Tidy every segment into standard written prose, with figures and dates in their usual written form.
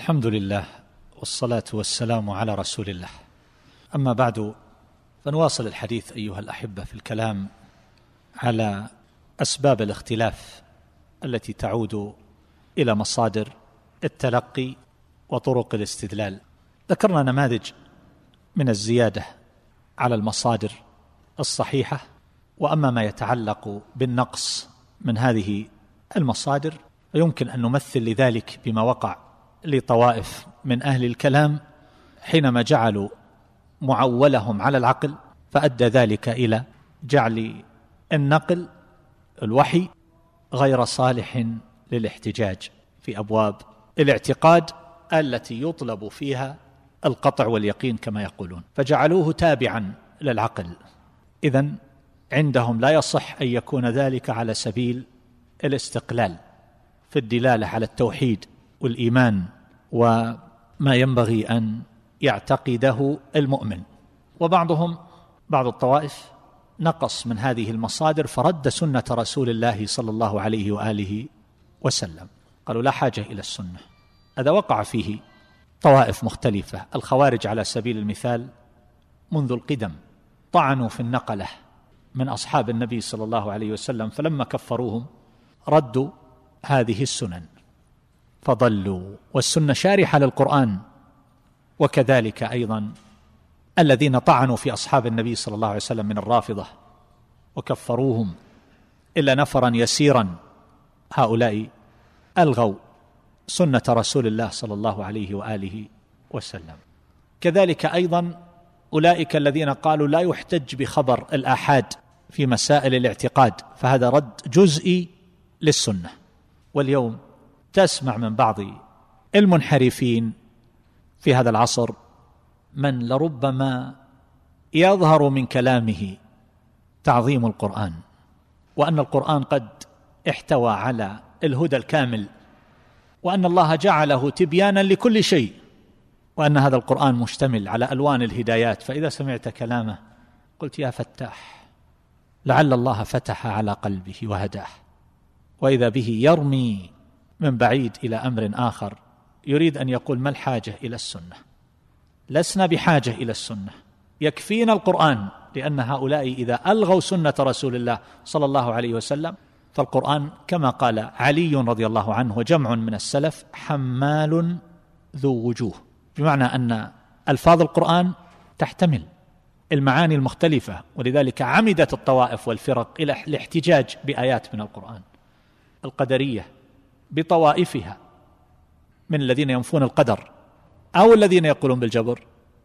الحمد لله والصلاة والسلام على رسول الله. أما بعد، فنواصل الحديث أيها الأحبة في الكلام على أسباب الاختلاف التي تعود إلى مصادر التلقي وطرق الاستدلال. ذكرنا نماذج من الزيادة على المصادر الصحيحة، وأما ما يتعلق بالنقص من هذه المصادر فيمكن أن نمثل لذلك بما وقع لطوائف من أهل الكلام حينما جعلوا معولهم على العقل، فأدى ذلك إلى جعل النقل الوحي غير صالح للاحتجاج في أبواب الاعتقاد التي يطلب فيها القطع واليقين كما يقولون، فجعلوه تابعا للعقل. إذن عندهم لا يصح أن يكون ذلك على سبيل الاستقلال في الدلالة على التوحيد والإيمان وما ينبغي أن يعتقده المؤمن. وبعض الطوائف نقص من هذه المصادر فرد سنة رسول الله صلى الله عليه وآله وسلم، قالوا لا حاجة إلى السنة. هذا وقع فيه طوائف مختلفة. الخوارج على سبيل المثال منذ القدم طعنوا في النقلة من أصحاب النبي صلى الله عليه وسلم، فلما كفروهم ردوا هذه السنن فضلوا، والسنة شارحة للقرآن. وكذلك أيضا الذين طعنوا في أصحاب النبي صلى الله عليه وسلم من الرافضة وكفروهم إلا نفرا يسيرا، هؤلاء ألغوا سنة رسول الله صلى الله عليه وآله وسلم. كذلك أيضا أولئك الذين قالوا لا يحتج بخبر الآحاد في مسائل الاعتقاد، فهذا رد جزئي للسنة. واليوم تسمع من بعض المنحرفين في هذا العصر من لربما يظهر من كلامه تعظيم القرآن، وأن القرآن قد احتوى على الهدى الكامل، وأن الله جعله تبيانا لكل شيء، وأن هذا القرآن مشتمل على ألوان الهدايات. فإذا سمعت كلامه قلت يا فتاح، لعل الله فتح على قلبه وهداه، وإذا به يرمي من بعيد إلى أمر آخر يريد أن يقول ما الحاجة إلى السنة؟ لسنا بحاجة إلى السنة، يكفينا القرآن، لأن هؤلاء إذا ألغوا سنة رسول الله صلى الله عليه وسلم فالقرآن كما قال علي رضي الله عنه وجمع من السلف حمال ذو وجوه، بمعنى أن ألفاظ القرآن تحتمل المعاني المختلفة، ولذلك عمدت الطوائف والفرق إلى الاحتجاج بآيات من القرآن. القدرية بطوائفها من الذين ينفون القدر أو الذين يقولون بالجبر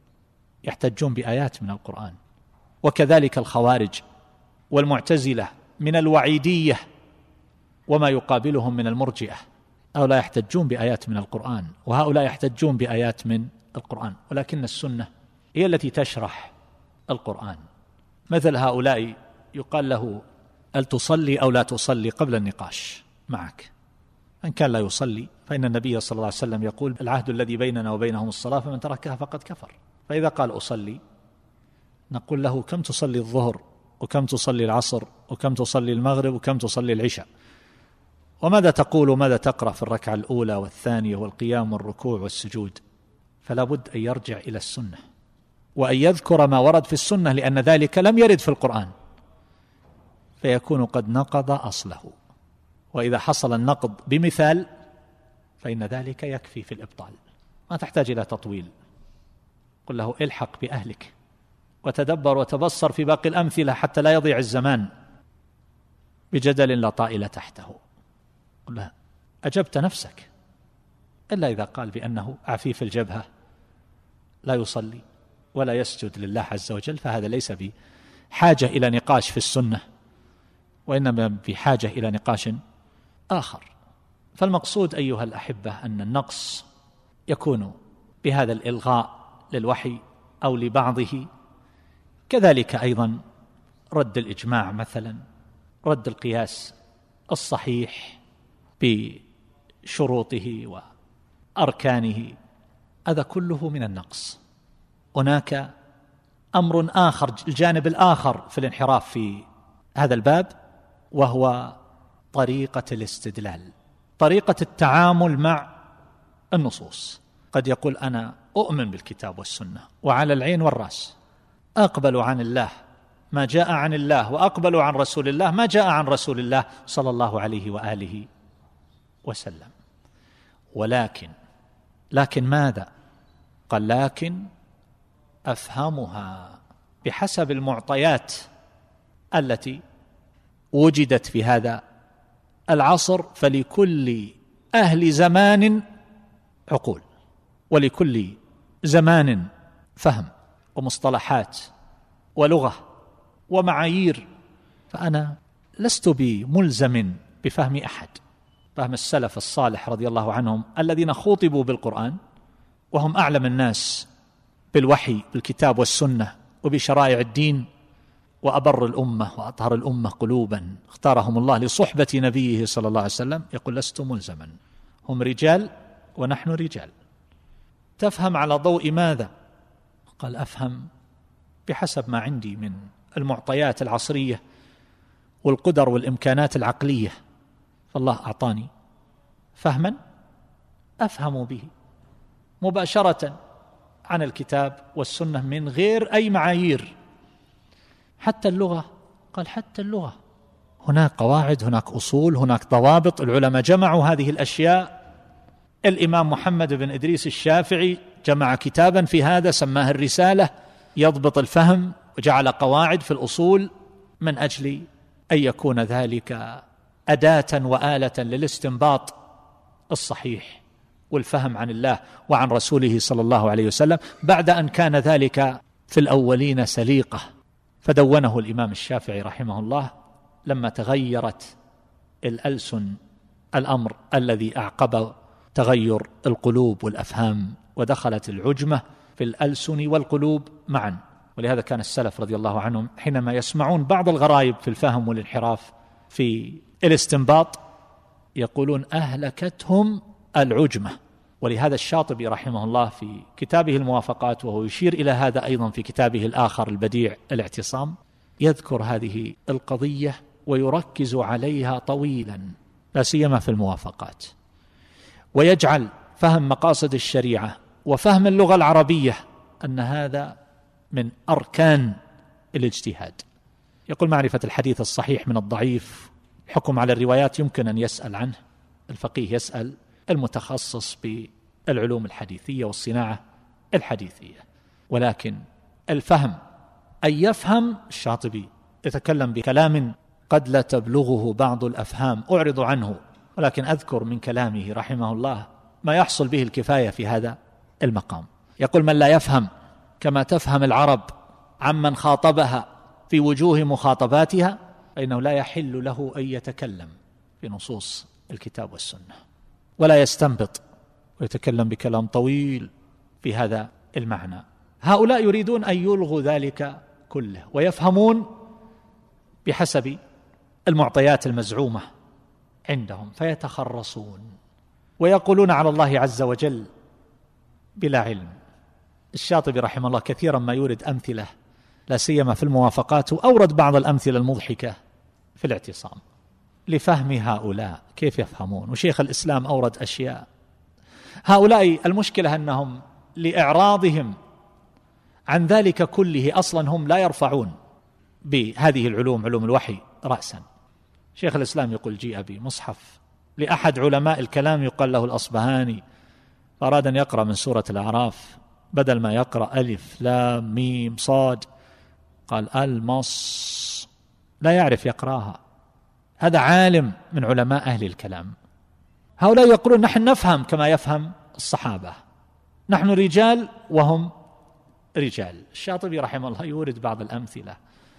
يحتجون بآيات من القرآن، وكذلك الخوارج والمعتزلة من الوعيدية وما يقابلهم من المرجئة، هؤلاء يحتجون بآيات من القرآن وهؤلاء يحتجون بآيات من القرآن، ولكن السنة هي التي تشرح القرآن. مثل هؤلاء يقال له هل تصلي أو لا تصلي قبل النقاش معك، إن كان لا يصلي فإن النبي صلى الله عليه وسلم يقول العهد الذي بيننا وبينهم الصلاة فمن تركها فقد كفر. فإذا قال أصلي نقول له كم تصلي الظهر وكم تصلي العصر وكم تصلي المغرب وكم تصلي العشاء، وماذا تقول وماذا تقرأ في الركعة الأولى والثانية والقيام والركوع والسجود؟ فلا بد أن يرجع إلى السنة وأن يذكر ما ورد في السنة، لأن ذلك لم يرد في القرآن، فيكون قد نقض أصله. وإذا حصل النقض بمثال فإن ذلك يكفي في الإبطال، ما تحتاج إلى تطويل. قل له الحق بأهلك وتدبر وتبصر في باقي الأمثلة حتى لا يضيع الزمان بجدل لا طائل تحته. قل له أجبت نفسك، إلا إذا قال بأنه عفيف الجبهة لا يصلي ولا يسجد لله عز وجل، فهذا ليس بحاجة إلى نقاش في السنة، وإنما بحاجة إلى نقاش آخر. فالمقصود أيها الأحبة أن النقص يكون بهذا الإلغاء للوحي أو لبعضه، كذلك أيضا رد الإجماع مثلا، رد القياس الصحيح بشروطه وأركانه، هذا كله من النقص. هناك أمر آخر، الجانب الآخر في الانحراف في هذا الباب، وهو طريقة الاستدلال، طريقة التعامل مع النصوص. قد يقول أنا أؤمن بالكتاب والسنة وعلى العين والرأس، أقبل عن الله ما جاء عن الله وأقبل عن رسول الله ما جاء عن رسول الله صلى الله عليه وآله وسلم، لكن ماذا؟ قال لكن أفهمها بحسب المعطيات التي وجدت في هذا العصر، فلكل أهل زمان عقول، ولكل زمان فهم ومصطلحات ولغة ومعايير، فأنا لست بملزم بفهم أحد، فهم السلف الصالح رضي الله عنهم الذين خوطبوا بالقرآن وهم أعلم الناس بالوحي بالكتاب والسنة وبشرائع الدين، وأبر الأمة وأطهر الأمة قلوبا، اختارهم الله لصحبة نبيه صلى الله عليه وسلم، يقول لست ملزما، هم رجال ونحن رجال. تفهم على ضوء ماذا؟ قال أفهم بحسب ما عندي من المعطيات العصرية والقدر والإمكانات العقلية، فالله أعطاني فهما أفهم به مباشرة عن الكتاب والسنة من غير أي معايير. حتى اللغة، قال حتى اللغة هناك قواعد، هناك أصول، هناك ضوابط، العلماء جمعوا هذه الأشياء. الإمام محمد بن إدريس الشافعي جمع كتابا في هذا سماه الرسالة، يضبط الفهم وجعل قواعد في الأصول من أجل أن يكون ذلك أداة وآلة للاستنباط الصحيح والفهم عن الله وعن رسوله صلى الله عليه وسلم، بعد أن كان ذلك في الأولين سليقة. فدونه الإمام الشافعي رحمه الله لما تغيرت الألسن، الأمر الذي أعقب تغير القلوب والأفهام، ودخلت العجمة في الألسن والقلوب معا. ولهذا كان السلف رضي الله عنهم حينما يسمعون بعض الغرائب في الفهم والانحراف في الاستنباط يقولون أهلكتهم العجمة. ولهذا الشاطبي رحمه الله في كتابه الموافقات، وهو يشير إلى هذا أيضا في كتابه الآخر البديع الاعتصام، يذكر هذه القضية ويركز عليها طويلا، لا سيما في الموافقات، ويجعل فهم مقاصد الشريعة وفهم اللغة العربية أن هذا من أركان الاجتهاد. يقول معرفة الحديث الصحيح من الضعيف، حكم على الروايات يمكن أن يسأل عنه الفقيه، يسأل المتخصص بالعلوم الحديثية والصناعة الحديثية، ولكن الفهم أن يفهم. الشاطبي يتكلم بكلام قد لا تبلغه بعض الأفهام، أعرض عنه، ولكن أذكر من كلامه رحمه الله ما يحصل به الكفاية في هذا المقام. يقول من لا يفهم كما تفهم العرب عمن خاطبها في وجوه مخاطباتها فإنه لا يحل له أن يتكلم في نصوص الكتاب والسنة، ولا يستنبط ويتكلم بكلام طويل في هذا المعنى. هؤلاء يريدون أن يلغوا ذلك كله ويفهمون بحسب المعطيات المزعومة عندهم، فيتخرصون ويقولون على الله عز وجل بلا علم. الشاطبي رحمه الله كثيرا ما يورد أمثلة لا سيما في الموافقات، وأورد بعض الأمثلة المضحكة في الاعتصام لفهم هؤلاء كيف يفهمون، وشيخ الإسلام أورد أشياء. هؤلاء المشكلة أنهم لإعراضهم عن ذلك كله أصلا هم لا يرفعون بهذه العلوم، علوم الوحي، رأسا. شيخ الإسلام يقول جيء بمصحف لأحد علماء الكلام يقال له الأصبهاني، فأراد أن يقرأ من سورة الأعراف، بدل ما يقرأ ألف لام ميم صاد قال المص، لا يعرف يقرأها. هذا عالم من علماء أهل الكلام. هؤلاء يقولون نحن نفهم كما يفهم الصحابة، نحن رجال وهم رجال. الشاطبي رحمه الله يورد بعض الأمثلة.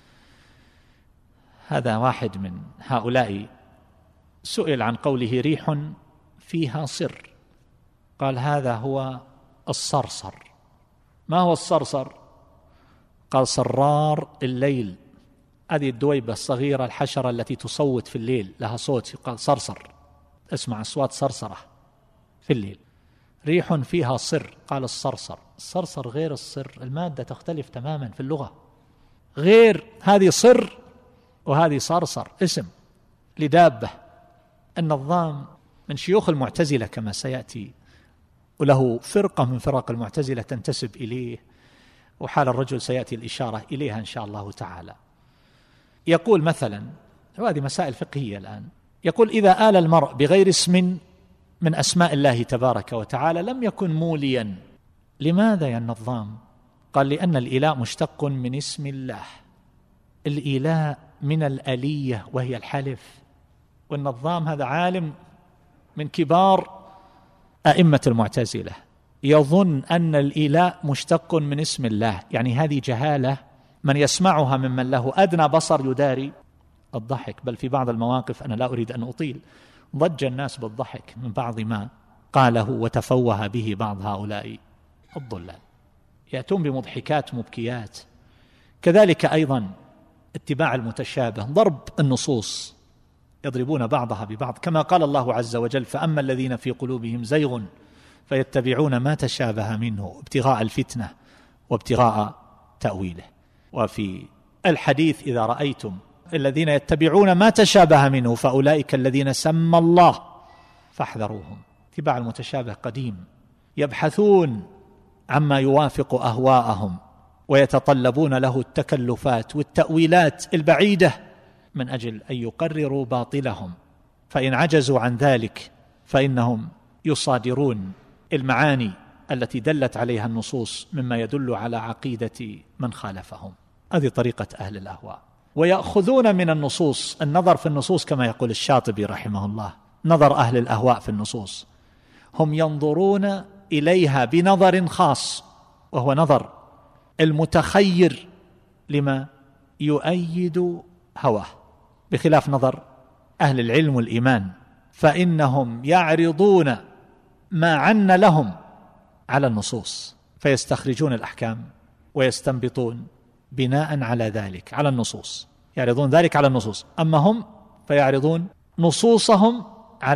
هذا واحد من هؤلاء سئل عن قوله ريح فيها صر، قال هذا هو الصرصر. ما هو الصرصر؟ قال صرار الليل، هذه الدويبة الصغيرة الحشرة التي تصوت في الليل، لها صوت، قال صرصر، اسمع أصوات صرصرة في الليل. ريح فيها صر، قال الصرصر. الصرصر غير الصر، المادة تختلف تماما في اللغة، غير، هذه صر وهذه صرصر، اسم لدابة. النظام من شيوخ المعتزلة كما سيأتي وله فرقة من فرق المعتزلة تنتسب إليه، وحال الرجل سيأتي الإشارة إليها إن شاء الله تعالى. يقول مثلا، وهذه مسائل فقهية الآن، يقول إذا آل المرء بغير اسم من أسماء الله تبارك وتعالى لم يكن موليا. لماذا يا النظام؟ قال لأن الإيلاء مشتق من اسم الله، الإيلاء من الألية وهي الحلف. والنظام هذا عالم من كبار أئمة المعتزلة يظن أن الإيلاء مشتق من اسم الله، يعني هذه جهالة من يسمعها ممن له أدنى بصر يداري الضحك. بل في بعض المواقف، أنا لا أريد أن أطيل، ضج الناس بالضحك من بعض ما قاله وتفوه به بعض هؤلاء الضلال، يأتون بمضحكات مبكيات. كذلك أيضا اتباع المتشابه، ضرب النصوص، يضربون بعضها ببعض، كما قال الله عز وجل: فأما الذين في قلوبهم زيغ فيتبعون ما تشابه منه ابتغاء الفتنة وابتغاء تأويله. وفي الحديث: إذا رأيتم الذين يتبعون ما تشابه منه فأولئك الذين سمى الله فاحذروهم. اتباع المتشابه قديم، يبحثون عما يوافق أهواءهم ويتطلبون له التكلفات والتأويلات البعيدة من أجل أن يقرروا باطلهم، فإن عجزوا عن ذلك فإنهم يصادرون المعاني التي دلت عليها النصوص مما يدل على عقيدة من خالفهم. هذه طريقة أهل الأهواء. ويأخذون من النصوص، النظر في النصوص كما يقول الشاطبي رحمه الله، نظر أهل الأهواء في النصوص، هم ينظرون إليها بنظر خاص، وهو نظر المتخير لما يؤيد هواه، بخلاف نظر أهل العلم والإيمان، فإنهم يعرضون ما عن لهم على النصوص فيستخرجون الأحكام ويستنبطون بناء على ذلك، على النصوص، يعرضون ذلك على النصوص. أما هم فيعرضون نصوصهم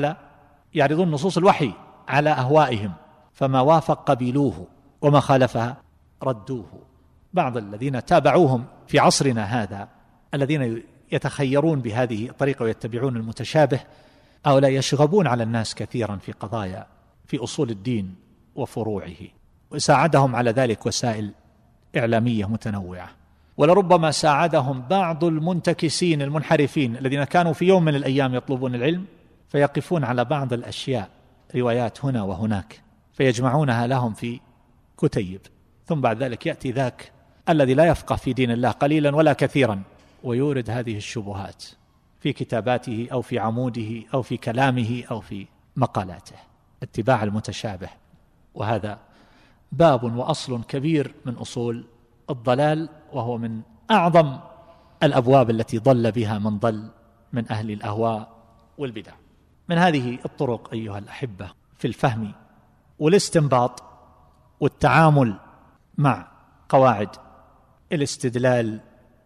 يعرضون نصوص الوحي على أهوائهم، فما وافق قبلوه وما خالفها ردوه. بعض الذين تابعوهم في عصرنا هذا، الذين يتخيرون بهذه الطريقة ويتبعون المتشابه، هؤلاء يشغبون على الناس كثيرا في قضايا في أصول الدين وفروعه، وساعدهم على ذلك وسائل إعلامية متنوعة. ولربما ساعدهم بعض المنتكسين المنحرفين الذين كانوا في يوم من الأيام يطلبون العلم، فيقفون على بعض الأشياء، روايات هنا وهناك، فيجمعونها لهم في كتيب، ثم بعد ذلك يأتي ذاك الذي لا يفقه في دين الله قليلا ولا كثيرا ويورد هذه الشبهات في كتاباته أو في عموده أو في كلامه أو في مقالاته. اتباع المتشابه، وهذا باب وأصل كبير من أصول الضلال، وهو من أعظم الأبواب التي ضل بها من ضل من أهل الأهواء والبدع. من هذه الطرق أيها الأحبة في الفهم والاستنباط والتعامل مع قواعد الاستدلال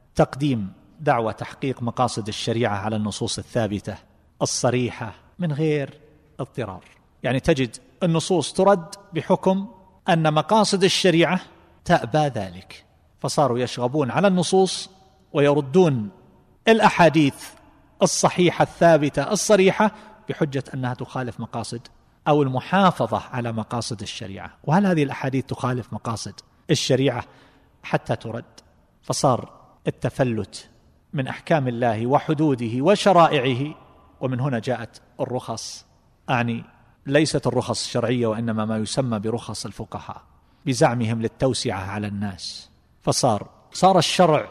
تقديم دعوى تحقيق مقاصد الشريعة على النصوص الثابتة الصريحة من غير اضطرار. يعني تجد النصوص ترد بحكم أن مقاصد الشريعة تأبى ذلك، فصاروا يشغبون على النصوص ويردون الأحاديث الصحيحة الثابتة الصريحة بحجة أنها تخالف مقاصد أو المحافظة على مقاصد الشريعة. وهل هذه الأحاديث تخالف مقاصد الشريعة حتى ترد؟ فصار التفلت من أحكام الله وحدوده وشرائعه. ومن هنا جاءت الرخص، أعني ليست الرخص الشرعية وإنما ما يسمى برخص الفقهاء بزعمهم للتوسعة على الناس. فصار الشرع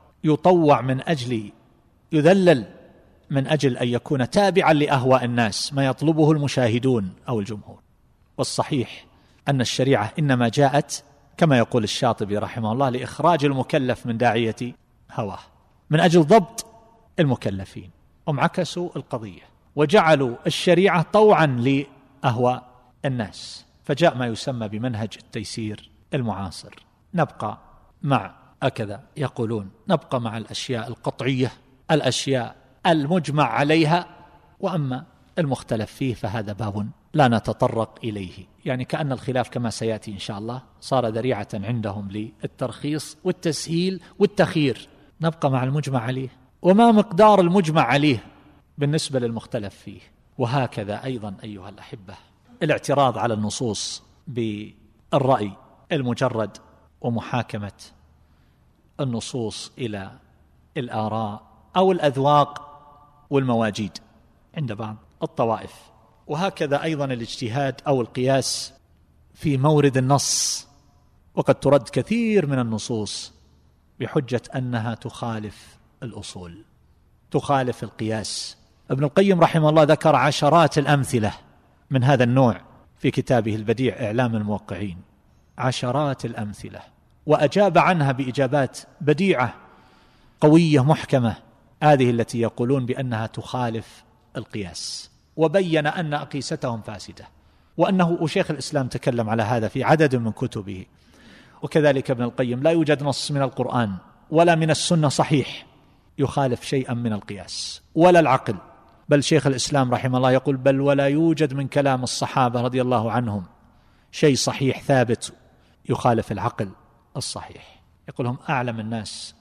يطوع من أجل يذلل من أجل أن يكون تابعا لأهواء الناس، ما يطلبه المشاهدون أو الجمهور. والصحيح أن الشريعة إنما جاءت كما يقول الشاطبي رحمه الله لإخراج المكلف من داعية هواه، من أجل ضبط المكلفين. هم عكسوا القضية وجعلوا الشريعة طوعا لأهواء الناس، فجاء ما يسمى بمنهج التيسير المعاصر. نبقى مع هكذا يقولون، نبقى مع الأشياء القطعية، الأشياء المجمع عليها، وأما المختلف فيه فهذا باب لا نتطرق إليه. يعني كأن الخلاف كما سيأتي إن شاء الله صار ذريعة عندهم للترخيص والتسهيل والتخيير. نبقى مع المجمع عليه، وما مقدار المجمع عليه بالنسبة للمختلف فيه. وهكذا أيضا أيها الأحبة الاعتراض على النصوص بالرأي المجرد ومحاكمة النصوص إلى الآراء أو الأذواق والمواجيد عند بعض الطوائف. وهكذا أيضا الاجتهاد أو القياس في مورد النص، وقد ترد كثير من النصوص بحجة أنها تخالف الأصول، تخالف القياس. ابن القيم رحمه الله ذكر عشرات الأمثلة من هذا النوع في كتابه البديع إعلام الموقعين، عشرات الأمثلة، وأجاب عنها بإجابات بديعة قوية محكمة، هذه التي يقولون بأنها تخالف القياس، وبين أن أقيستهم فاسدة، وشيخ الإسلام تكلم على هذا في عدد من كتبه. وكذلك ابن القيم: لا يوجد نص من القرآن ولا من السنة صحيح يخالف شيئا من القياس ولا العقل، بل شيخ الإسلام رحمه الله يقول: بل ولا يوجد من كلام الصحابة رضي الله عنهم شيء صحيح ثابت يخالف العقل الصحيح. يقول: هم أعلم الناس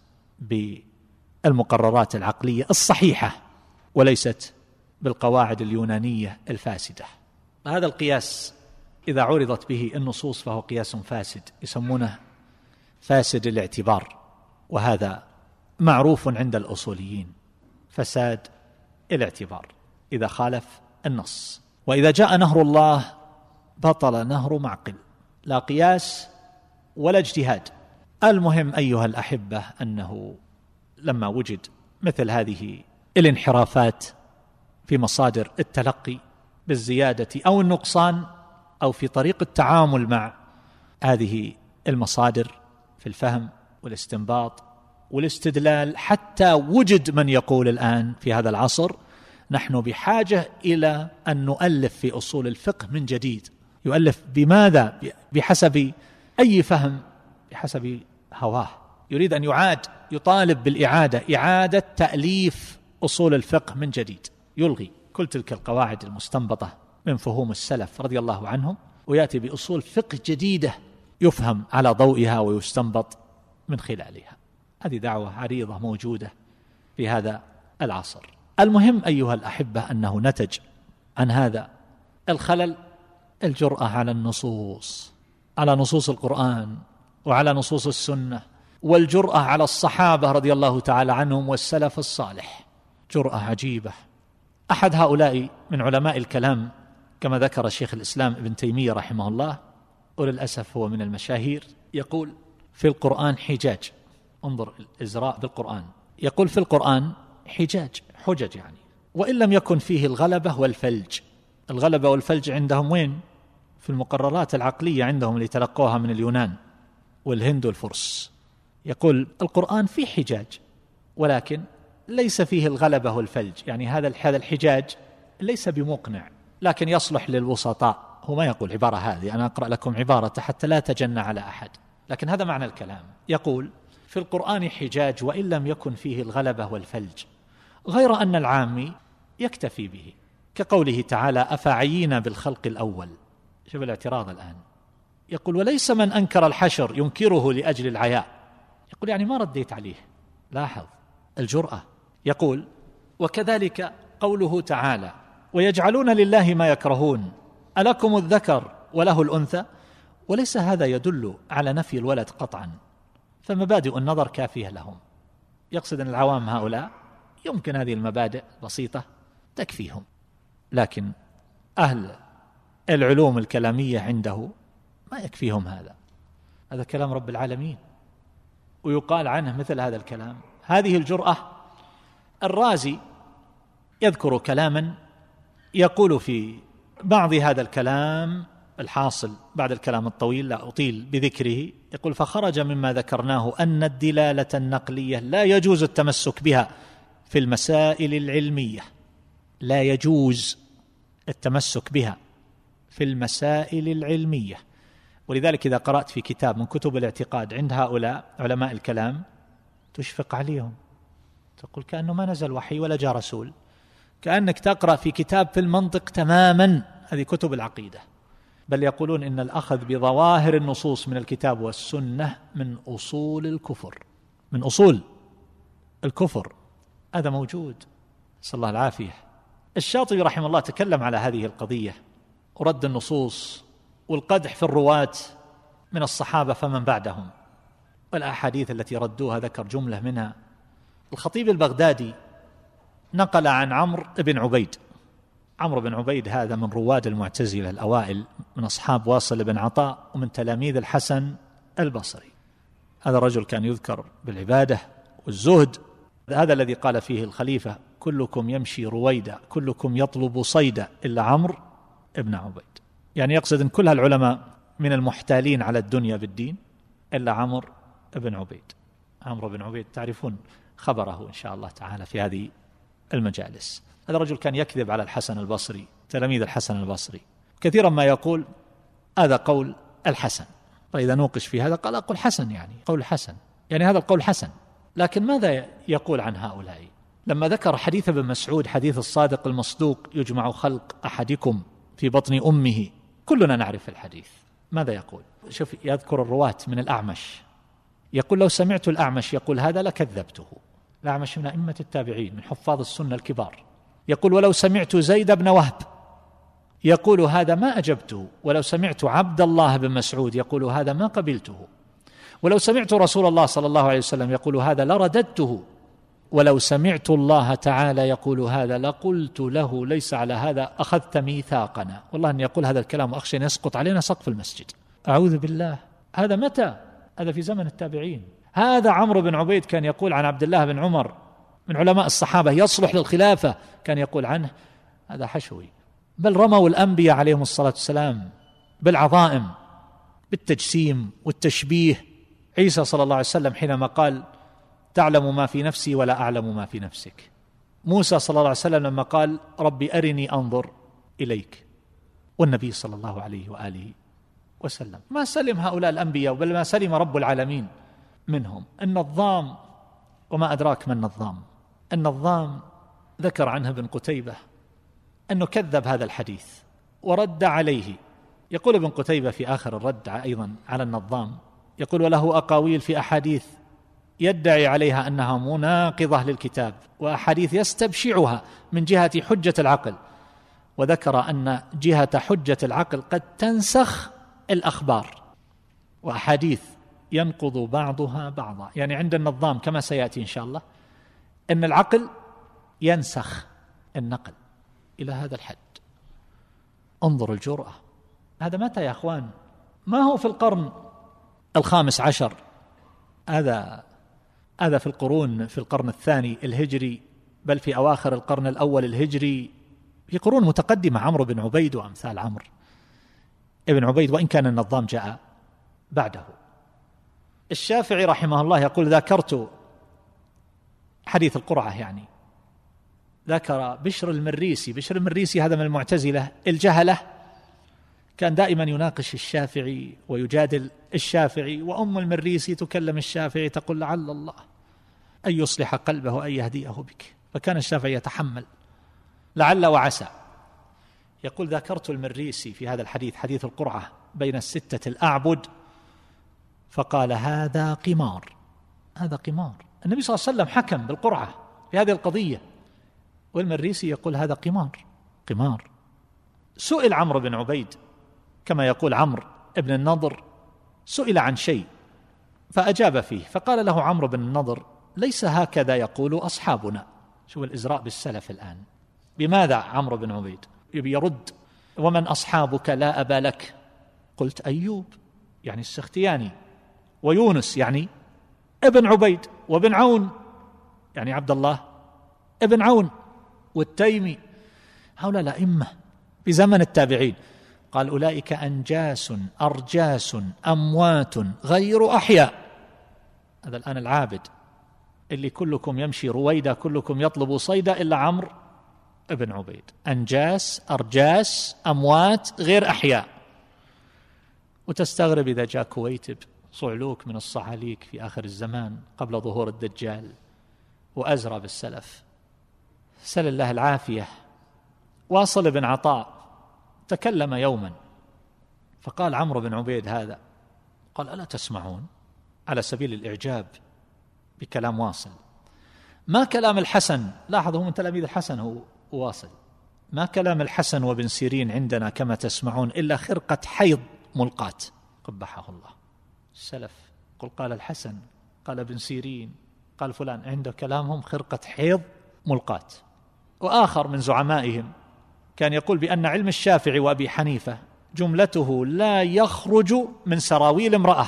بالمقررات العقلية الصحيحة وليست بالقواعد اليونانية الفاسدة. هذا القياس إذا عرضت به النصوص فهو قياس فاسد، يسمونه فاسد الاعتبار، وهذا معروف عند الأصوليين، فساد الاعتبار إذا خالف النص. وإذا جاء نهر الله بطل نهر معقل، لا قياس ولا اجتهاد. المهم أيها الأحبة أنه لما وجد مثل هذه الانحرافات في مصادر التلقي بالزيادة أو النقصان أو في طريق التعامل مع هذه المصادر في الفهم والاستنباط والاستدلال، حتى وجد من يقول الآن في هذا العصر: نحن بحاجة إلى أن نؤلف في أصول الفقه من جديد. يؤلف بماذا؟ بحسب أي فهم؟ بحسب هواه. يريد أن يطالب بالإعادة، إعادة تأليف أصول الفقه من جديد، يلغي كل تلك القواعد المستنبطة من فهوم السلف رضي الله عنهم، ويأتي بأصول فقه جديدة يفهم على ضوئها ويستنبط من خلالها. هذه دعوة عريضة موجودة في هذا العصر. المهم أيها الأحبة أنه نتج عن هذا الخلل الجرأة على النصوص، على نصوص القرآن وعلى نصوص السنة، والجرأة على الصحابة رضي الله تعالى عنهم والسلف الصالح، جرأة عجيبة. أحد هؤلاء من علماء الكلام كما ذكر الشيخ الإسلام ابن تيمية رحمه الله، وللأسف هو من المشاهير، يقول: في القرآن حجاج. انظر الإزراء بالقرآن، يقول: في القرآن حجج يعني، وإن لم يكن فيه الغلبة والفلج. الغلبة والفلج عندهم وين؟ في المقررات العقلية عندهم اللي تلقوها من اليونان والهند والفرس. يقول: القرآن فيه حجاج ولكن ليس فيه الغلبة والفلج، يعني هذا الحجاج ليس بمقنع، لكن يصلح للوسطاء. هو ما يقول عبارة هذه، أنا أقرأ لكم عبارة حتى لا تجن على أحد، لكن هذا معنى الكلام. يقول: في القرآن حجاج وإن لم يكن فيه الغلبة والفلج، غير أن العامي يكتفي به، كقوله تعالى: أفعينا بالخلق الأول. شوف الاعتراض الآن. يقول: وليس من أنكر الحشر ينكره لأجل العياء. يقول: يعني ما رديت عليه. لاحظ الجرأة. يقول: وكذلك قوله تعالى: ويجعلون لله ما يكرهون ألكم الذكر وله الأنثى. وليس هذا يدل على نفي الولد قطعا، فمبادئ النظر كافية لهم. يقصد أن العوام هؤلاء يمكن هذه المبادئ بسيطة تكفيهم، لكن أهل العلوم الكلامية عنده ما يكفيهم هذا كلام رب العالمين، ويقال عنه مثل هذا الكلام. هذه الجرأة. الرازي يذكر كلاما يقول في بعض هذا الكلام الحاصل بعد الكلام الطويل، لا أطيل بذكره. يقول: فخرج مما ذكرناه أن الدلالة النقلية لا يجوز التمسك بها في المسائل العلمية، لا يجوز التمسك بها في المسائل العلمية. ولذلك إذا قرأت في كتاب من كتب الاعتقاد عند هؤلاء علماء الكلام تشفق عليهم، تقول كأنه ما نزل وحي ولا جاء رسول، كأنك تقرأ في كتاب في المنطق تماما. هذه كتب العقيدة. بل يقولون إن الأخذ بظواهر النصوص من الكتاب والسنة من أصول الكفر، من أصول الكفر. هذا موجود، صلى الله العافية. الشاطبي رحمه الله تكلم على هذه القضية ورد النصوص والقدح في الرواة من الصحابة فمن بعدهم، والأحاديث التي ردوها ذكر جملة منها. الخطيب البغدادي نقل عن عمرو بن عبيد. عمرو بن عبيد هذا من رواد المعتزلة الأوائل، من أصحاب واصل بن عطاء ومن تلاميذ الحسن البصري. هذا الرجل كان يذكر بالعبادة والزهد، هذا الذي قال فيه الخليفة: كلكم يمشي رويدا كلكم يطلب صيدا إلا عمرو بن عبيد. يعني يقصد أن كل هالعلماء من المحتالين على الدنيا بالدين إلا عمرو بن عبيد. عمرو بن عبيد تعرفون خبره إن شاء الله تعالى في هذه المجالس. هذا الرجل كان يكذب على الحسن البصري، تلاميذ الحسن البصري، كثيرا ما يقول هذا قول الحسن، فإذا نوقش في هذا قال أقول حسن، يعني قول حسن، يعني هذا القول حسن. لكن ماذا يقول عن هؤلاء؟ لما ذكر حديث ابن مسعود، حديث الصادق المصدوق: يجمع خلق أحدكم في بطن أمه، كلنا نعرف الحديث. ماذا يقول؟ شوف، يذكر الرواة من الأعمش، يقول: لو سمعت الأعمش يقول هذا لكذبته. الأعمش من أئمة التابعين، من حفاظ السنة الكبار. يقول: ولو سمعت زيد بن وهب يقول هذا ما أجبته، ولو سمعت عبد الله بن مسعود يقول هذا ما قبلته، ولو سمعت رسول الله صلى الله عليه وسلم يقول هذا لرددته، ولو سمعت الله تعالى يقول هذا لقلت له ليس على هذا أخذت ميثاقنا. والله أن يقول هذا الكلام وأخشى أن يسقط علينا سقف المسجد، أعوذ بالله. هذا متى؟ هذا في زمن التابعين. هذا عمرو بن عبيد كان يقول عن عبد الله بن عمر من علماء الصحابة يصلح للخلافة، كان يقول عنه هذا حشوي. بل رموا الأنبياء عليهم الصلاة والسلام بالعظائم، بالتجسيم والتشبيه. عيسى صلى الله عليه وسلم حينما قال: تعلم ما في نفسي ولا أعلم ما في نفسك. موسى صلى الله عليه وسلم لما قال: ربي أرني أنظر إليك. والنبي صلى الله عليه وآله وسلم ما سلم هؤلاء الأنبياء، بل ما سلم رب العالمين منهم. النظام، وما أدراك ما النظام. النظام ذكر عنه ابن قتيبة أنه كذب هذا الحديث ورد عليه. يقول ابن قتيبة في آخر الرد أيضا على النظام، يقول: وله أقاويل في أحاديث يدعي عليها أنها مناقضة للكتاب، وأحاديث يستبشعها من جهة حجة العقل، وذكر أن جهة حجة العقل قد تنسخ الأخبار، وأحاديث ينقض بعضها بعضا. يعني عند النظام كما سيأتي إن شاء الله أن العقل ينسخ النقل إلى هذا الحد. انظر الجرأة. هذا متى يا أخوان؟ ما هو في القرن الخامس عشر، هذا في القرن الثاني الهجري، بل في أواخر القرن الأول الهجري، في قرون متقدمة. عمرو بن عبيد وأمثال عمرو ابن عبيد، وإن كان النظام جاء بعده. الشافعي رحمه الله يقول: ذكرت حديث القرعة، يعني ذكر بشر المريسي هذا من المعتزلة الجهلة، كان دائما يناقش الشافعي ويجادل الشافعي، وأم المريسي تكلم الشافعي تقول: لعل الله أن يصلح قلبه وأن يهديه بك. فكان الشافعي يتحمل لعل وعسى. يقول: ذكرت المريسي في هذا الحديث، حديث القرعة بين الستة الأعبد، فقال: هذا قمار. هذا قمار. النبي صلى الله عليه وسلم حكم بالقرعة في هذه القضية، والمريسي يقول هذا قمار. سئل عمرو بن عبيد كما يقول عمرو بن النضر، سئل عن شيء فأجاب فيه، فقال له عمرو بن النضر: ليس هكذا يقول أصحابنا. شو الإزراء بالسلف الآن. بماذا عمرو بن عبيد يرد: ومن أصحابك لا أبا لك؟ قلت: أيوب يعني السختياني، ويونس يعني ابن عبيد، وابن عون يعني عبد الله ابن عون، والتيمي. هؤلاء الأئمة في زمن التابعين. قال: أولئك أنجاس أرجاس أموات غير أحياء. هذا الآن العابد اللي كلكم يمشي رويدا كلكم يطلب صيدا إلا عمرو ابن عبيد. أنجاس أرجاس أموات غير أحياء. وتستغرب إذا جاء كويتب صعلوك من الصعاليك في آخر الزمان قبل ظهور الدجال وأزرى بالسلف، سل الله العافية. واصل بن عطاء تكلم يوما فقال عمرو بن عبيد هذا، قال: ألا تسمعون؟ على سبيل الإعجاب بكلام واصل. ما كلام الحسن، لاحظوا من تلاميذ الحسن هو واصل، ما كلام الحسن وابن سيرين عندنا كما تسمعون إلا خرقة حيض ملقاة، قبحه الله. السلف قل قال الحسن، قال ابن سيرين، قال فلان، عنده كلامهم خرقة حيض ملقاة. وآخر من زعمائهم كان يقول بأن علم الشافعي وأبي حنيفة جملته لا يخرج من سراويل امرأة،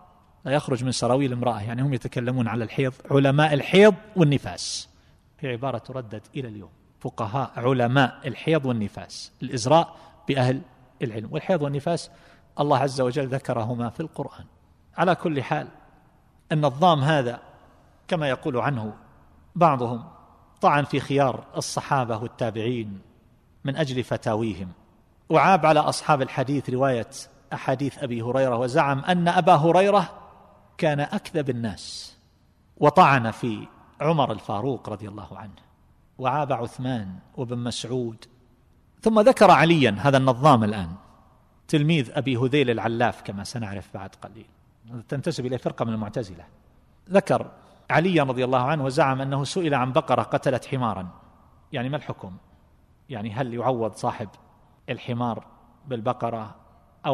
لا يخرج من سراويل امرأة، يعني هم يتكلمون على الحيض، علماء الحيض والنفاس. هي عبارة تردد إلى اليوم، فقهاء علماء الحيض والنفاس، الإزراء بأهل العلم. والحيض والنفاس الله عز وجل ذكرهما في القرآن. على كل حال، النظام هذا كما يقول عنه بعضهم طعن في خيار الصحابة والتابعين من أجل فتاويهم، وعاب على أصحاب الحديث رواية أحاديث أبي هريرة، وزعم أن أبا هريرة كان أكذب الناس، وطعن في عمر الفاروق رضي الله عنه، وعاب عثمان وابن مسعود. ثم ذكر عليا، هذا النظام الآن تلميذ أبي هذيل العلاف كما سنعرف بعد قليل، تنتسب إلى فرقة من المعتزلة، ذكر علي رضي الله عنه وزعم أنه سئل عن بقرة قتلت حمارا، يعني ما الحكم؟ يعني هل يعوض صاحب الحمار بالبقرة أو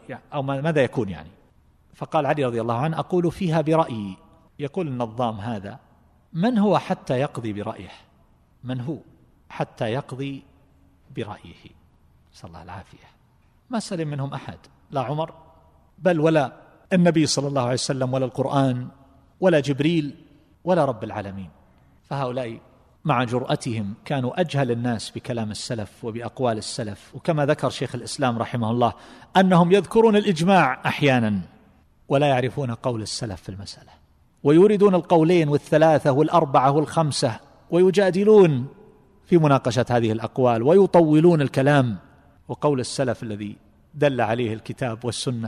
ماذا يكون يعني؟ فقال علي رضي الله عنه: أقول فيها برأيي. يقول النظام هذا: من هو حتى يقضي برأيه؟ من هو حتى يقضي برأيه؟ صلى الله العافية. ما سلم منهم أحد، لا عمر بل ولا النبي صلى الله عليه وسلم ولا القرآن ولا جبريل ولا رب العالمين. فهؤلاء مع جرأتهم كانوا أجهل الناس بكلام السلف وبأقوال السلف. وكما ذكر شيخ الإسلام رحمه الله أنهم يذكرون الإجماع أحيانا ولا يعرفون قول السلف في المسألة، ويريدون القولين والثلاثة والأربعة والخمسة، ويجادلون في مناقشة هذه الأقوال ويطولون الكلام. وقول السلف الذي دل عليه الكتاب والسنة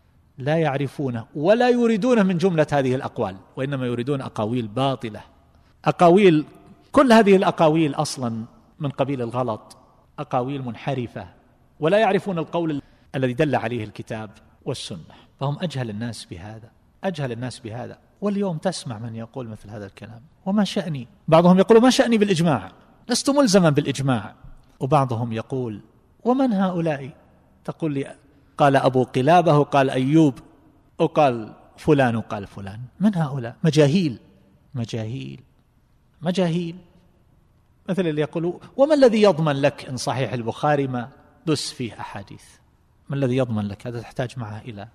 لا يعرفونه ولا يريدونه من جملة هذه الأقوال، وإنما يريدون أقاويل باطلة، أقاويل كل هذه الأقاويل أصلا من قبيل الغلط، أقاويل منحرفة، ولا يعرفون القول الذي دل عليه الكتاب والسنة. فهم أجهل الناس بهذا، أجهل الناس بهذا. واليوم تسمع من يقول مثل هذا الكلام: وما شأني؟ بعضهم يقول: ما شأني بالإجماع، لست ملزما بالإجماع. وبعضهم يقول: ومن هؤلاء؟ تقول لي قال أبو قلابة وقال أيوب وقال فلان وقال فلان. من هؤلاء؟ مجاهيل مجاهيل مجاهيل. مثل اللي يقولوا: وما الذي يضمن لك إن صحيح البخاري ما دس فيه أحاديث؟ ما الذي يضمن لك؟ هذا تحتاج معه إلى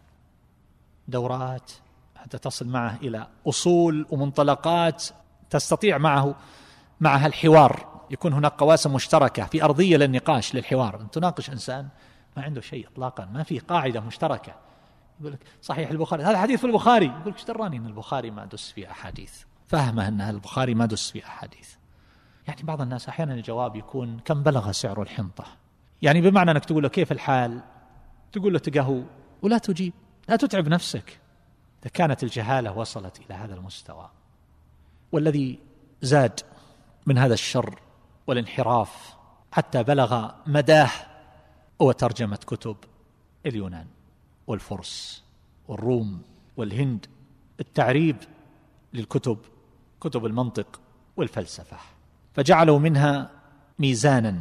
دورات حتى تصل معه إلى أصول ومنطلقات تستطيع معها الحوار، يكون هناك قواسم مشتركة في أرضية للنقاش للحوار. أن تناقش إنسان ما عنده شيء إطلاقا، ما فيه قاعدة مشتركة. يقول لك صحيح البخاري، هذا حديث في البخاري، يقول لك ايش دراني أن البخاري ما دس فيه أحاديث؟ فهمه أن البخاري ما دس فيه أحاديث. يعني بعض الناس أحيانا الجواب يكون: كم بلغ سعر الحنطة؟ يعني بمعنى أنك تقول له: كيف الحال؟ تقول له: تقهو، ولا تجيب، لا تتعب نفسك. إذا كانت الجهالة وصلت إلى هذا المستوى. والذي زاد من هذا الشر والانحراف حتى بلغ مداه هو ترجمة كتب اليونان والفرس والروم والهند، التعريب للكتب، كتب المنطق والفلسفة، فجعلوا منها ميزانا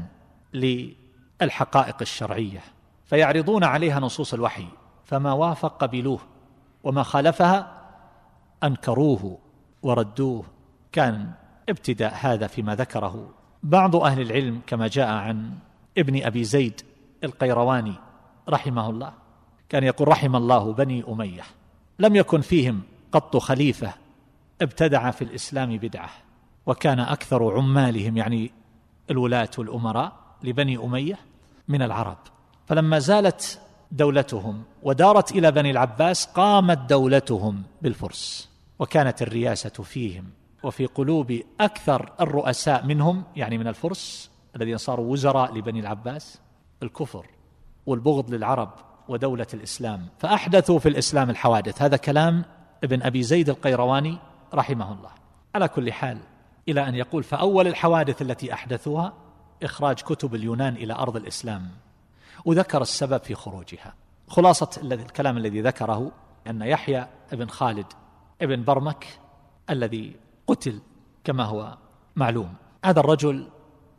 للحقائق الشرعية، فيعرضون عليها نصوص الوحي، فما وافق قبلوه وما خالفها أنكروه وردوه. كان ابتداء هذا فيما ذكره بعض أهل العلم كما جاء عن ابن أبي زيد القيرواني رحمه الله، كان يقول: رحم الله بني أمية، لم يكن فيهم قط خليفة ابتدع في الإسلام بدعة، وكان أكثر عمالهم يعني الولاة والأمراء لبني أمية من العرب. فلما زالت دولتهم ودارت إلى بني العباس قامت دولتهم بالفرس، وكانت الرياسة فيهم. وفي قلوب أكثر الرؤساء منهم يعني من الفرس الذين صاروا وزراء لبني العباس الكفر والبغض للعرب ودولة الإسلام، فأحدثوا في الإسلام الحوادث. هذا كلام ابن أبي زيد القيرواني رحمه الله. على كل حال، إلى أن يقول: فأول الحوادث التي أحدثوها إخراج كتب اليونان إلى أرض الإسلام، وذكر السبب في خروجها. خلاصة الكلام الذي ذكره أن يحيى ابن خالد ابن برمك الذي قتل كما هو معلوم، هذا الرجل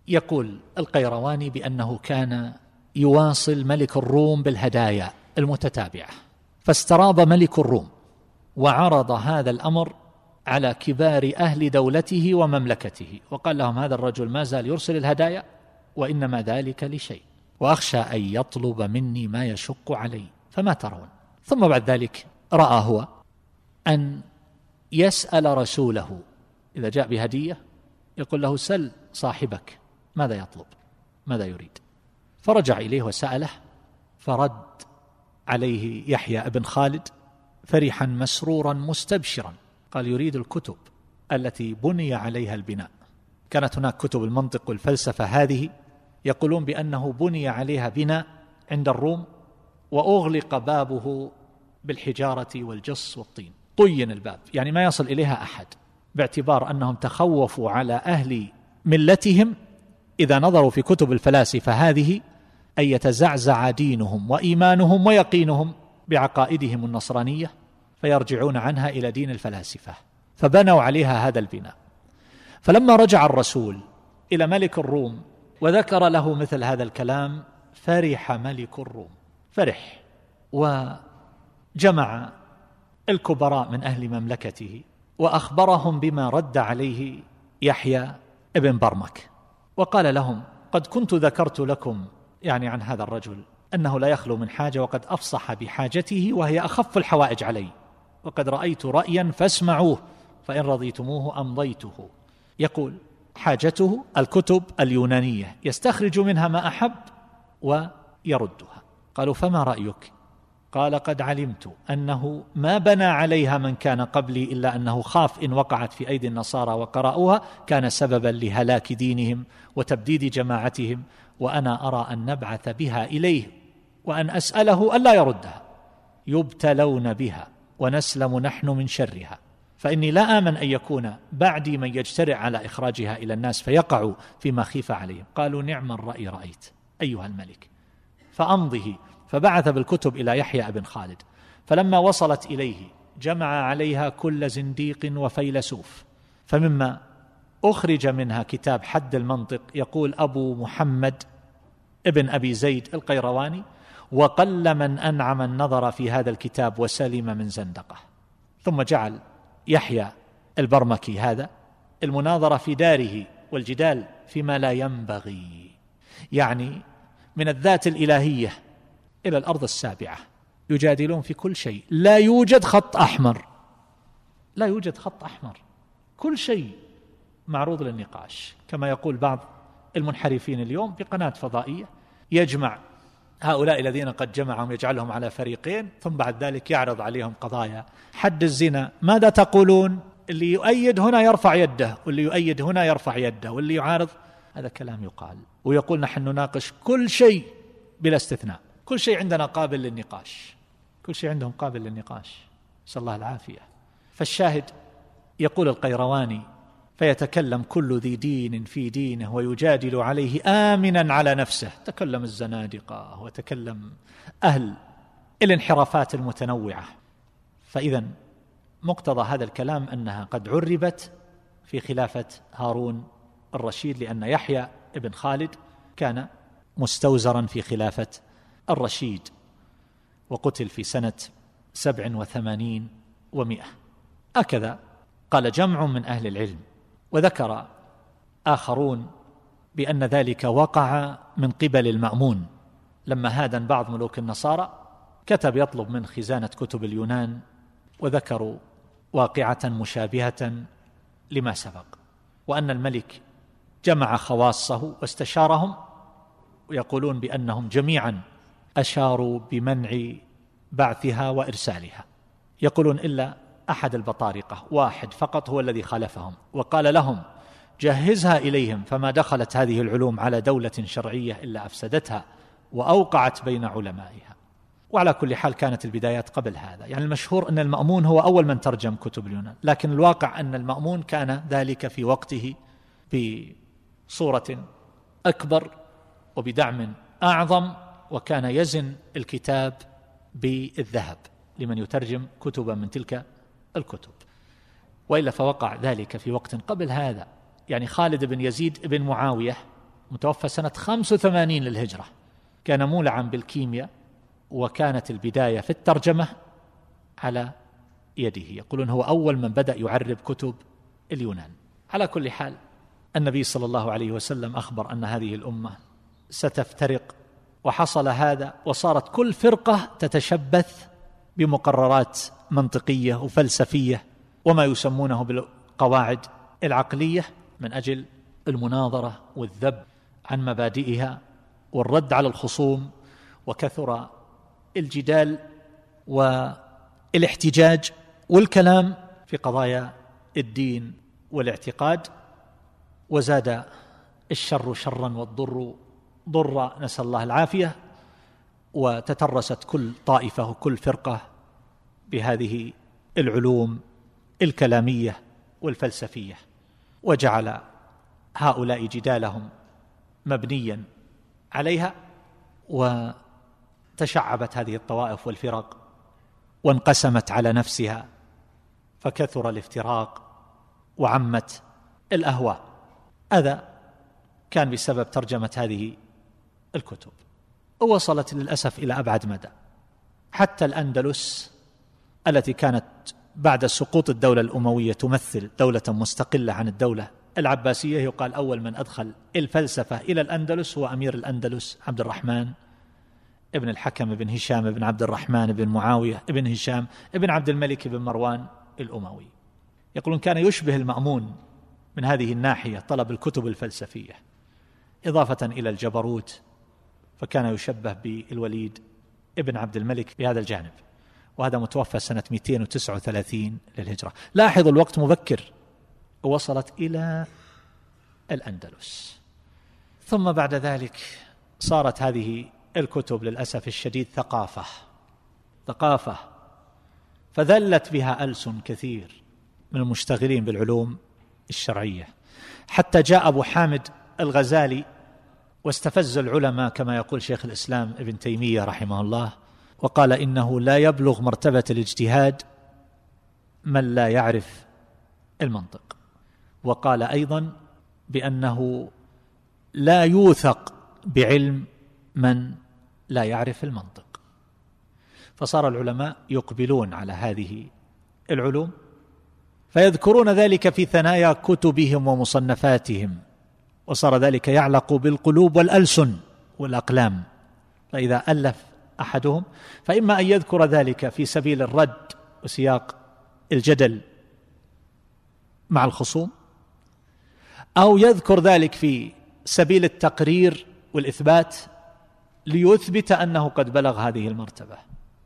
يقول القيرواني بأنه كان يواصل ملك الروم بالهدايا المتتابعة، فاستراب ملك الروم وعرض هذا الأمر على كبار أهل دولته ومملكته، وقال لهم هذا الرجل ما زال يرسل الهدايا وإنما ذلك لشيء، وأخشى أن يطلب مني ما يشق علي، فما ترون؟ ثم بعد ذلك رأى هو أن يسأل رسوله إذا جاء بهدية يقول له سل صاحبك ماذا يطلب، ماذا يريد. فرجع إليه وسأله، فرد عليه يحيى بن خالد فرحا مسرورا مستبشرا، قال يريد الكتب التي بني عليها البناء. كانت هناك كتب المنطق والفلسفة، هذه يقولون بأنه بني عليها بناء عند الروم وأغلق بابه بالحجارة والجص والطين، طين الباب يعني ما يصل إليها أحد، باعتبار أنهم تخوفوا على أهل ملتهم إذا نظروا في كتب الفلاسفة هذه أن يتزعزع دينهم وإيمانهم ويقينهم بعقائدهم النصرانية فيرجعون عنها إلى دين الفلاسفة، فبنوا عليها هذا البناء. فلما رجع الرسول إلى ملك الروم وذكر له مثل هذا الكلام فرح ملك الروم، فرح وجمع الكبراء من أهل مملكته وأخبرهم بما رد عليه يحيى ابن برمك، وقال لهم قد كنت ذكرت لكم يعني عن هذا الرجل أنه لا يخلو من حاجة وقد أفصح بحاجته وهي أخف الحوائج علي، وقد رأيت رأيا فاسمعوه فإن رضيتموه أمضيته. يقول حاجته الكتب اليونانية يستخرج منها ما أحب ويردها. قالوا فما رأيك؟ قال قد علمت أنه ما بنى عليها من كان قبلي إلا أنه خاف إن وقعت في أيدي النصارى وقرأوها كان سببا لهلاك دينهم وتبديد جماعتهم، وأنا أرى أن نبعث بها إليه وأن أسأله ألا يردها، يبتلون بها ونسلم نحن من شرها، فإني لا آمن أن يكون بعدي من يجترع على إخراجها إلى الناس فيقعوا فيما خيف عليهم. قالوا نعم الرأي رأيت أيها الملك، فأمضه. فبعث بالكتب إلى يحيى بن خالد، فلما وصلت إليه جمع عليها كل زنديق وفيلسوف، فمما أخرج منها كتاب حد المنطق يقول أبو محمد ابن أبي زيد القيرواني وقل من أنعم النظر في هذا الكتاب وسلم من زندقه. ثم جعل يحيى البرمكي هذا المناظرة في داره والجدال فيما لا ينبغي، يعني من الذات الإلهية إلى الأرض السابعة، يجادلون في كل شيء، لا يوجد خط أحمر، لا يوجد خط أحمر، كل شيء معروض للنقاش، كما يقول بعض المنحرفين اليوم في قناة فضائية يجمع هؤلاء الذين قد جمعهم يجعلهم على فريقين ثم بعد ذلك يعرض عليهم قضايا حد الزنا، ماذا تقولون؟ اللي يؤيد هنا يرفع يده واللي يؤيد هنا يرفع يده واللي يعارض، هذا كلام يقال. ويقول نحن نناقش كل شيء بلا استثناء، كل شيء عندنا قابل للنقاش، كل شيء عندهم قابل للنقاش، نسأل الله العافية. فالشاهد يقول القيرواني فيتكلم كل ذي دين في دينه ويجادل عليه آمنا على نفسه، تكلم الزنادقة وتكلم أهل الانحرافات المتنوعة. فإذا مقتضى هذا الكلام أنها قد عربت في خلافة هارون الرشيد، لأن يحيى ابن خالد كان مستوزرا في خلافة الرشيد وقتل في سنة 87 و100. هكذا قال جمع من أهل العلم، وذكر آخرون بأن ذلك وقع من قبل المأمون لما هادن بعض ملوك النصارى كتب يطلب من خزانة كتب اليونان، وذكروا واقعة مشابهة لما سبق، وأن الملك جمع خواصه واستشارهم، ويقولون بأنهم جميعا أشاروا بمنع بعثها وإرسالها، يقولون إلا أحد البطارقة واحد فقط هو الذي خالفهم وقال لهم جهزها إليهم، فما دخلت هذه العلوم على دولة شرعية إلا أفسدتها وأوقعت بين علمائها. وعلى كل حال كانت البدايات قبل هذا، يعني المشهور أن المأمون هو أول من ترجم كتب اليونان، لكن الواقع أن المأمون كان ذلك في وقته بصورة أكبر وبدعم أعظم، وكان يزن الكتاب بالذهب لمن يترجم كتبا من تلك الكتب، وإلا فوقع ذلك في وقت قبل هذا. يعني خالد بن يزيد بن معاوية متوفى سنة 85 للهجرة، كان مولعا بالكيمياء، وكانت البداية في الترجمة على يده. يقولون هو أول من بدأ يعرب كتب اليونان. على كل حال، النبي صلى الله عليه وسلم أخبر أن هذه الأمة ستفترق، وحصل هذا، وصارت كل فرقة تتشبث بمقررات منطقية وفلسفية وما يسمونه بالقواعد العقلية من أجل المناظرة والذب عن مبادئها والرد على الخصوم، وكثر الجدال والاحتجاج والكلام في قضايا الدين والاعتقاد، وزاد الشر شرا والضر ضرا، نسأل الله العافية، وتترست كل طائفة وكل فرقة بهذه العلوم الكلامية والفلسفية، وجعل هؤلاء جدالهم مبنيا عليها، وتشعبت هذه الطوائف والفرق وانقسمت على نفسها، فكثر الافتراق وعمت الأهواء. هذا كان بسبب ترجمة هذه الكتب، ووصلت للأسف إلى أبعد مدى، حتى الأندلس التي كانت بعد سقوط الدولة الأموية تمثل دولة مستقلة عن الدولة العباسية. يقال أول من أدخل الفلسفة إلى الأندلس هو أمير الأندلس عبد الرحمن ابن الحكم بن هشام بن عبد الرحمن بن معاوية ابن هشام ابن عبد الملك بن مروان الأموي. يقولون كان يشبه المأمون من هذه الناحية، طلب الكتب الفلسفية، إضافة إلى الجبروت، فكان يشبه بالوليد ابن عبد الملك بهذا الجانب. وهذا متوفى سنة 239 للهجرة. لاحظوا الوقت مبكر، ووصلت إلى الأندلس. ثم بعد ذلك صارت هذه الكتب للأسف الشديد ثقافة، فذلت بها ألسن كثير من المشتغلين بالعلوم الشرعية، حتى جاء أبو حامد الغزالي واستفز العلماء كما يقول شيخ الإسلام ابن تيمية رحمه الله، وقال إنه لا يبلغ مرتبة الاجتهاد من لا يعرف المنطق، وقال أيضا بأنه لا يوثق بعلم من لا يعرف المنطق. فصار العلماء يقبلون على هذه العلوم فيذكرون ذلك في ثنايا كتبهم ومصنفاتهم، وصار ذلك يعلق بالقلوب والألسن والأقلام. فإذا ألف أحدهم فإما أن يذكر ذلك في سبيل الرد وسياق الجدل مع الخصوم، أو يذكر ذلك في سبيل التقرير والإثبات ليثبت أنه قد بلغ هذه المرتبة.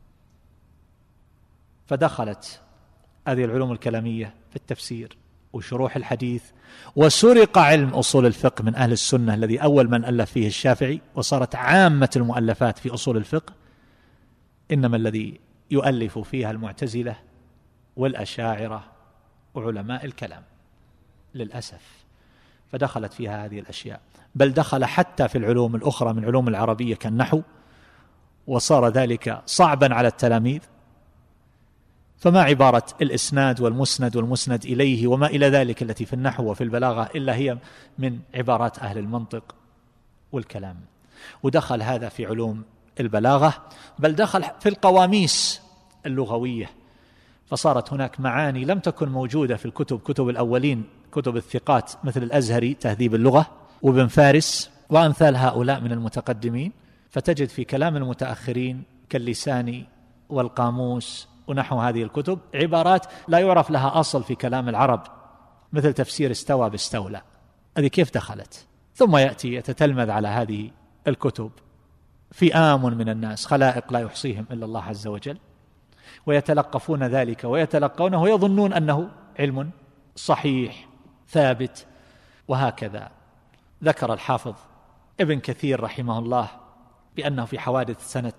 فدخلت هذه العلوم الكلامية في التفسير وشروح الحديث، وسرق علم أصول الفقه من أهل السنة الذي أول من ألف فيه الشافعي، وصارت عامة المؤلفات في أصول الفقه إنما الذي يؤلف فيها المعتزلة والأشاعرة وعلماء الكلام للأسف. فدخلت فيها هذه الأشياء، بل دخل حتى في العلوم الأخرى من علوم العربية كالنحو، وصار ذلك صعبا على التلاميذ. فما عبارة الإسناد والمسند والمسند إليه وما إلى ذلك التي في النحو وفي البلاغة إلا هي من عبارات أهل المنطق والكلام. ودخل هذا في علوم البلاغة، بل دخل في القواميس اللغوية، فصارت هناك معاني لم تكن موجودة في كتب الأولين، كتب الثقات مثل الأزهري تهذيب اللغة وابن فارس وأمثال هؤلاء من المتقدمين، فتجد في كلام المتأخرين كاللساني والقاموس ونحو هذه الكتب عبارات لا يعرف لها أصل في كلام العرب، مثل تفسير استوى باستولى. هذه كيف دخلت؟ ثم يأتي يتتلمذ على هذه الكتب فئام من الناس، خلائق لا يحصيهم إلا الله عز وجل، ويتلقفون ذلك ويتلقونه ويظنون أنه علم صحيح ثابت. وهكذا ذكر الحافظ ابن كثير رحمه الله بأنه في حوادث سنة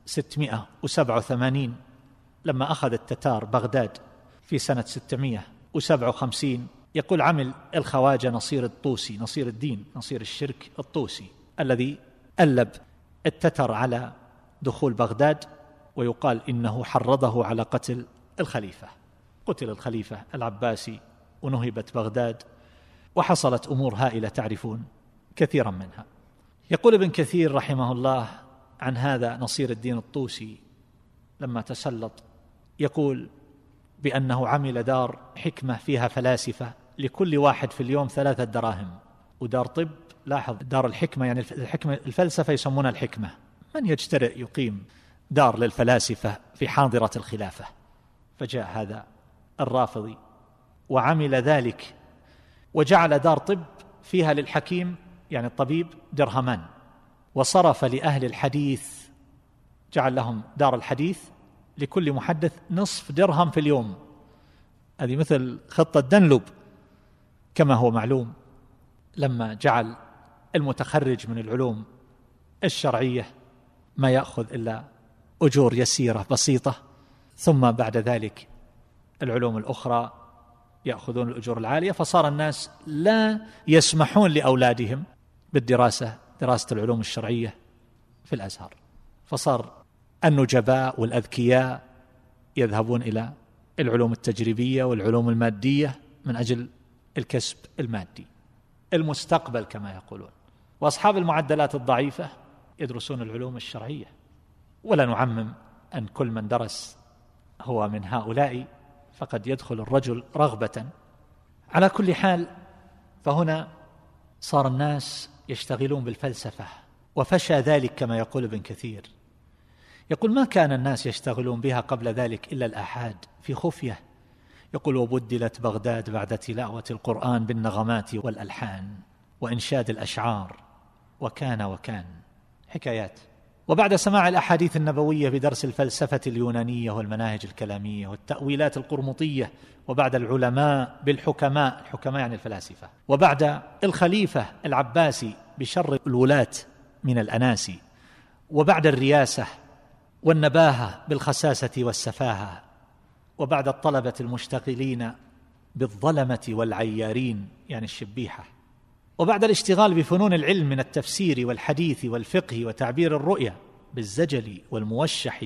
687 لما أخذ التتار بغداد في سنة 657، يقول عمل الخواجة نصير الطوسي، نصير الدين نصير الشرك الطوسي الذي ألب التتر على دخول بغداد، ويقال إنه حرضه على قتل الخليفة. قتل الخليفة العباسي ونهبت بغداد، وحصلت أمور هائلة تعرفون كثيرا منها. يقول ابن كثير رحمه الله عن هذا نصير الدين الطوسي لما تسلط، يقول بأنه عمل دار حكمة فيها فلاسفة لكل واحد في اليوم 3 دراهم، ودار طب، لاحظ دار الحكمة يعني الفلسفة يسمونها الحكمة، من يجترئ يقيم دار للفلاسفة في حاضرة الخلافة؟ فجاء هذا الرافضي وعمل ذلك وجعل دار طب فيها للحكيم يعني الطبيب 2 درهم، وصرف لأهل الحديث، جعل لهم دار الحديث لكل محدث 0.5 درهم في اليوم. هذه مثل خطة دنلوب كما هو معلوم، لما جعل المتخرج من العلوم الشرعية ما يأخذ إلا أجور يسيرة بسيطة، ثم بعد ذلك العلوم الأخرى يأخذون الأجور العالية، فصار الناس لا يسمحون لأولادهم بالدراسة، دراسة العلوم الشرعية في الأزهر، فصار النجباء والأذكياء يذهبون إلى العلوم التجريبية والعلوم المادية من أجل الكسب المادي، المستقبل كما يقولون، وأصحاب المعدلات الضعيفة يدرسون العلوم الشرعية. ولا نعمم أن كل من درس هو من هؤلاء، فقد يدخل الرجل رغبة. على كل حال، فهنا صار الناس يشتغلون بالفلسفة، وفشى ذلك كما يقول ابن كثير، يقول ما كان الناس يشتغلون بها قبل ذلك إلا الآحاد في خفية. يقول وبدلت بغداد بعد تلاوة القرآن بالنغمات والألحان وإنشاد الأشعار، وكان حكايات. وبعد سماع الأحاديث النبوية بدرس الفلسفة اليونانية والمناهج الكلامية والتأويلات القرمطية، وبعد العلماء بالحكماء، الحكماء يعني الفلاسفة، وبعد الخليفة العباسي بشر الولاة من الأناسي، وبعد الرياسة والنباهة بالخساسة والسفاهة، وبعد الطلبة المشتغلين بالظلمة والعيارين يعني الشبيحة، وبعد الاشتغال بفنون العلم من التفسير والحديث والفقه وتعبير الرؤيا بالزجل والموشح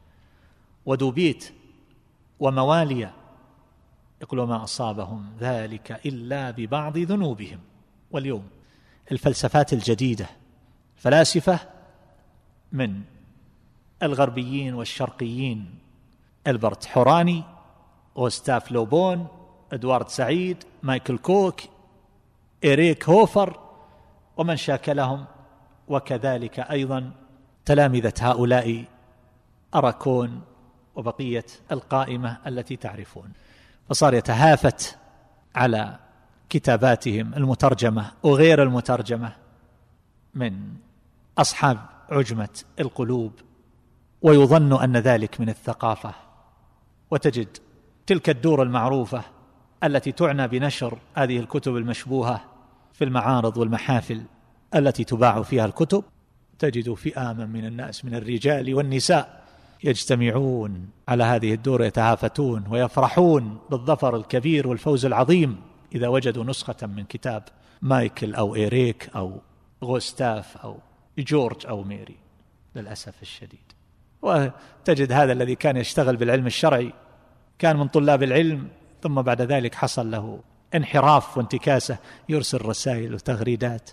ودوبيت وموالية، يقول وما أصابهم ذلك إلا ببعض ذنوبهم. واليوم الفلسفات الجديدة، فلاسفة من الغربيين والشرقيين، ألبرت حوراني، غوستاف لوبون، إدوارد سعيد، مايكل كوك، إريك هوفر ومن شاكلهم، وكذلك أيضا تلامذة هؤلاء أراكون وبقية القائمة التي تعرفون، فصار يتهافت على كتاباتهم المترجمة وغير المترجمة من أصحاب عجمة القلوب، ويظن أن ذلك من الثقافة. وتجد تلك الدور المعروفة التي تعنى بنشر هذه الكتب المشبوهة في المعارض والمحافل التي تباع فيها الكتب، تجد فئاما من الناس من الرجال والنساء يجتمعون على هذه الدور، يتهافتون ويفرحون بالظفر الكبير والفوز العظيم إذا وجدوا نسخة من كتاب مايكل أو إيريك أو غوستاف أو جورج أو ميري، للأسف الشديد. وتجد هذا الذي كان يشتغل بالعلم الشرعي كان من طلاب العلم، ثم بعد ذلك حصل له انحراف وانتكاسة، يرسل رسائل وتغريدات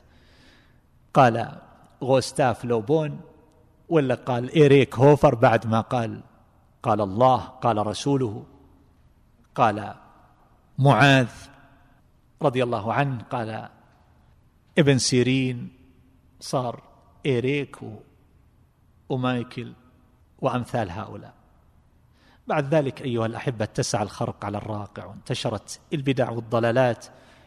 قال غوستاف لوبون، ولا قال إيريك هوفر بعد ما قال الله، قال رسوله، قال معاذ رضي الله عنه، قال ابن سيرين، صار إيريك ومايكل وأمثال هؤلاء. بعد ذلك أيها الأحبة اتسع الخرق على الراقع، وانتشرت البدع والضلالات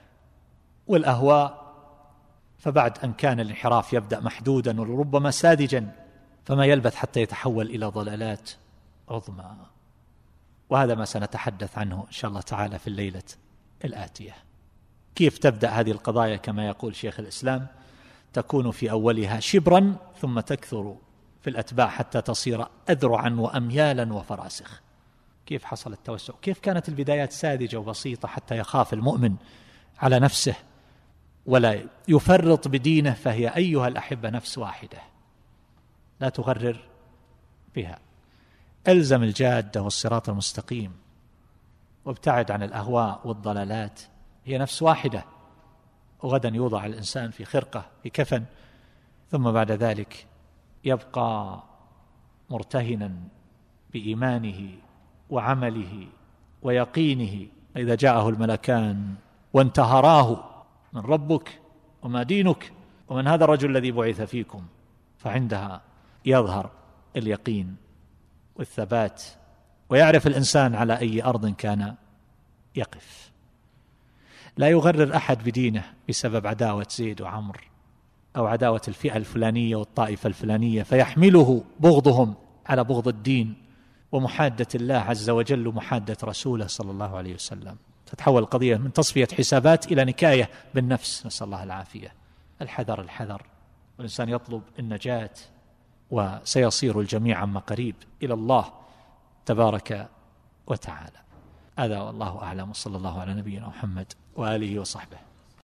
والأهواء، فبعد أن كان الانحراف يبدأ محدودا وربما ساذجا، فما يلبث حتى يتحول إلى ضلالات عظمى. وهذا ما سنتحدث عنه إن شاء الله تعالى في الليلة الآتية، كيف تبدأ هذه القضايا كما يقول شيخ الإسلام، تكون في أولها شبرا ثم تكثر في الأتباع حتى تصير أذرعا وأميالا وفراسخ. كيف حصل التوسع؟ كيف كانت البدايات ساذجة وبسيطة حتى يخاف المؤمن على نفسه ولا يفرط بدينه، فهي أيها الأحبة نفس واحدة لا تغرر بها. ألزم الجادة والصراط المستقيم وابتعد عن الأهواء والضلالات، هي نفس واحدة. وغدا يوضع الإنسان في خرقة في كفن، ثم بعد ذلك يبقى مرتهنا بإيمانه وعمله ويقينه. إذا جاءه الملكان وانتهراه: من ربك وما دينك ومن هذا الرجل الذي بعث فيكم، فعندها يظهر اليقين والثبات، ويعرف الإنسان على أي أرض كان يقف. لا يغرر أحد بدينه بسبب عداوة زيد وعمر أو عداوة الفئة الفلانية والطائفة الفلانية فيحمله بغضهم على بغض الدين ومحادة الله عز وجل ومحادة رسوله صلى الله عليه وسلم. تتحول القضية من تصفية حسابات إلى نكاية بالنفس، نسأل الله العافية. الحذر الحذر، والإنسان يطلب النجاة، وسيصير الجميع عما قريب إلى الله تبارك وتعالى. هذا والله أعلم، وصلى الله على نبينا محمد وآله وصحبه.